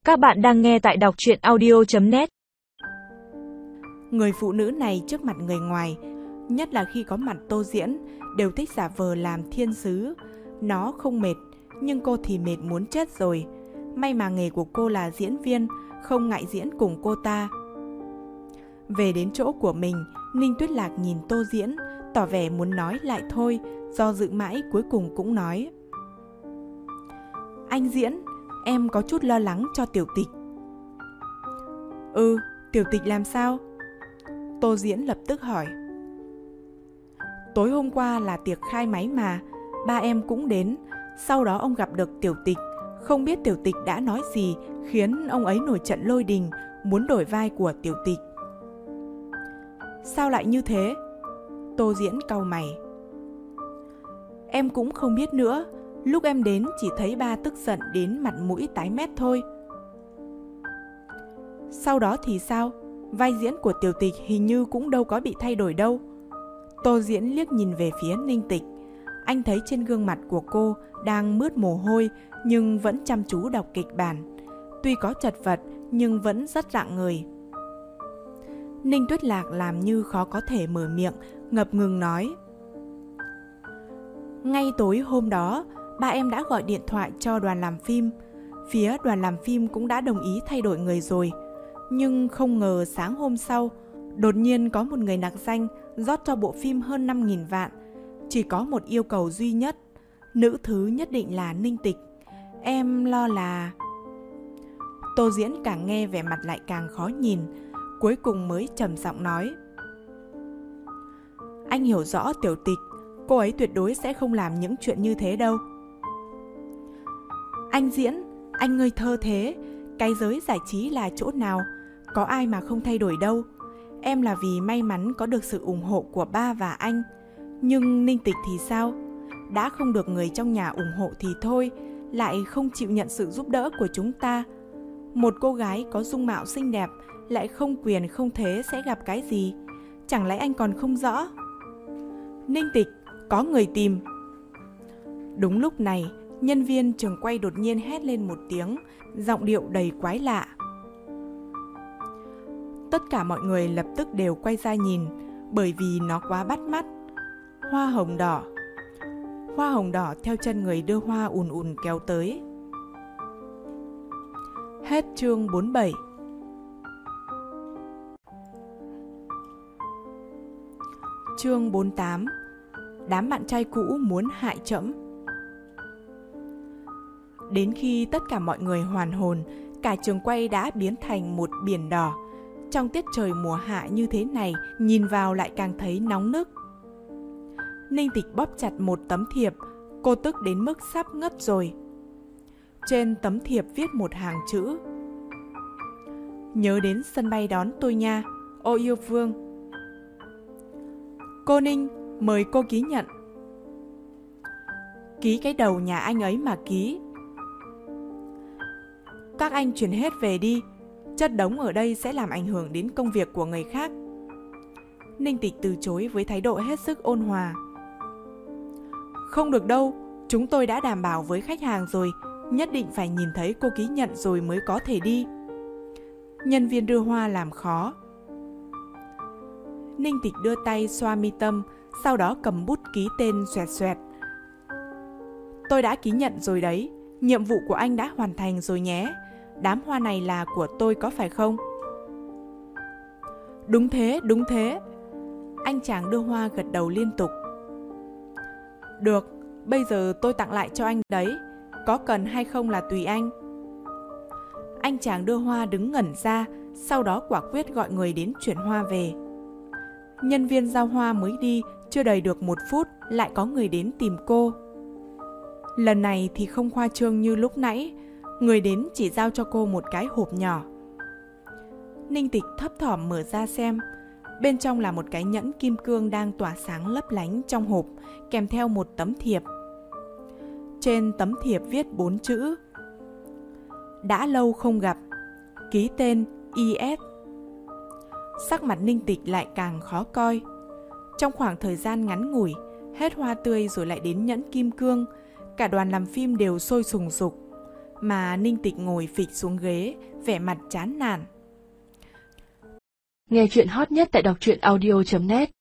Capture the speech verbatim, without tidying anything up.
Các bạn đang nghe tại đọc truyện audio chấm net. Người phụ nữ này trước mặt người ngoài, nhất là khi có mặt Tô Diễn, đều thích giả vờ làm thiên sứ. Nó không mệt, nhưng cô thì mệt muốn chết rồi. May mà nghề của cô là diễn viên, không ngại diễn cùng cô ta. Về đến chỗ của mình, Ninh Tuyết Lạc nhìn Tô Diễn, tỏ vẻ muốn nói lại thôi, do dự mãi cuối cùng cũng nói: Anh Diễn, em có chút lo lắng cho Tiểu Tịch. Ừ, Tiểu Tịch làm sao? Tô Diễn lập tức hỏi. Tối hôm qua là tiệc khai máy mà, ba em cũng đến. Sau đó ông gặp được Tiểu Tịch, không biết Tiểu Tịch đã nói gì khiến ông ấy nổi trận lôi đình, muốn đổi vai của Tiểu Tịch. Sao lại như thế? Tô Diễn cau mày. Em cũng không biết nữa, lúc em đến chỉ thấy ba tức giận đến mặt mũi tái mét thôi. Sau đó thì sao? Vai diễn của Tiểu Tịch hình như cũng đâu có bị thay đổi đâu. Tô Diễn liếc nhìn về phía Ninh Tịch. Anh thấy trên gương mặt của cô đang mướt mồ hôi nhưng vẫn chăm chú đọc kịch bản. Tuy có chật vật nhưng vẫn rất rạng người. Ninh Tuyết Lạc làm như khó có thể mở miệng, ngập ngừng nói. Ngay tối hôm đó, ba em đã gọi điện thoại cho đoàn làm phim. Phía đoàn làm phim cũng đã đồng ý thay đổi người rồi. Nhưng không ngờ sáng hôm sau, đột nhiên có một người nặc danh rót cho bộ phim hơn năm nghìn vạn. Chỉ có một yêu cầu duy nhất, nữ thứ nhất định là Ninh Tịch. Em lo là... Tô Diễn càng nghe vẻ mặt lại càng khó nhìn, cuối cùng mới trầm giọng nói. Anh hiểu rõ Tiểu Tịch, cô ấy tuyệt đối sẽ không làm những chuyện như thế đâu. Anh Diễn, anh ngây thơ thế, cái giới giải trí là chỗ nào, có ai mà không thay đổi đâu. Em là vì may mắn có được sự ủng hộ của ba và anh. Nhưng Ninh Tịch thì sao? Đã không được người trong nhà ủng hộ thì thôi, lại không chịu nhận sự giúp đỡ của chúng ta. Một cô gái có dung mạo xinh đẹp lại không quyền không thế sẽ gặp cái gì? Chẳng lẽ anh còn không rõ? Ninh Tịch, có người tìm. Đúng lúc này, nhân viên trường quay đột nhiên hét lên một tiếng, giọng điệu đầy quái lạ. Tất cả mọi người lập tức đều quay ra nhìn, bởi vì nó quá bắt mắt. Hoa hồng đỏ. Hoa hồng đỏ theo chân người đưa hoa ùn ùn kéo tới. Hết chương bốn mươi bảy. Chương bốn mươi tám. Đám bạn trai cũ muốn hại trẫm. Đến khi tất cả mọi người hoàn hồn, cả trường quay đã biến thành một biển đỏ. Trong tiết trời mùa hạ như thế này, nhìn vào lại càng thấy nóng nức. Ninh Tịch bóp chặt một tấm thiệp, cô tức đến mức sắp ngất rồi. Trên tấm thiệp viết một hàng chữ. Nhớ đến sân bay đón tôi nha, ô yêu vương. Cô Ninh, mời cô ký nhận. Ký cái đầu nhà anh ấy mà ký. Các anh chuyển hết về đi, chất đống ở đây sẽ làm ảnh hưởng đến công việc của người khác. Ninh Tịch từ chối với thái độ hết sức ôn hòa. Không được đâu, chúng tôi đã đảm bảo với khách hàng rồi, nhất định phải nhìn thấy cô ký nhận rồi mới có thể đi. Nhân viên đưa hoa làm khó. Ninh Tịch đưa tay xoa mi tâm, sau đó cầm bút ký tên xoẹt xoẹt. Tôi đã ký nhận rồi đấy, nhiệm vụ của anh đã hoàn thành rồi nhé. Đám hoa này là của tôi có phải không? Đúng thế, đúng thế. Anh chàng đưa hoa gật đầu liên tục. Được, bây giờ tôi tặng lại cho anh đấy. Có cần hay không là tùy anh. Anh chàng đưa hoa đứng ngẩn ra, sau đó quả quyết gọi người đến chuyển hoa về. Nhân viên giao hoa mới đi, chưa đầy được một phút, lại có người đến tìm cô. Lần này thì không khoa trương như lúc nãy, người đến chỉ giao cho cô một cái hộp nhỏ. Ninh Tịch thấp thỏm mở ra xem. Bên trong là một cái nhẫn kim cương đang tỏa sáng lấp lánh trong hộp, kèm theo một tấm thiệp. Trên tấm thiệp viết bốn chữ. Đã lâu không gặp. Ký tên i ét. Sắc mặt Ninh Tịch lại càng khó coi. Trong khoảng thời gian ngắn ngủi, hết hoa tươi rồi lại đến nhẫn kim cương, cả đoàn làm phim đều sôi sùng sục. mà Ninh Tịch ngồi phịch xuống ghế, vẻ mặt chán nản. Nghe chuyện hot nhất tại đọc truyện audio chấm net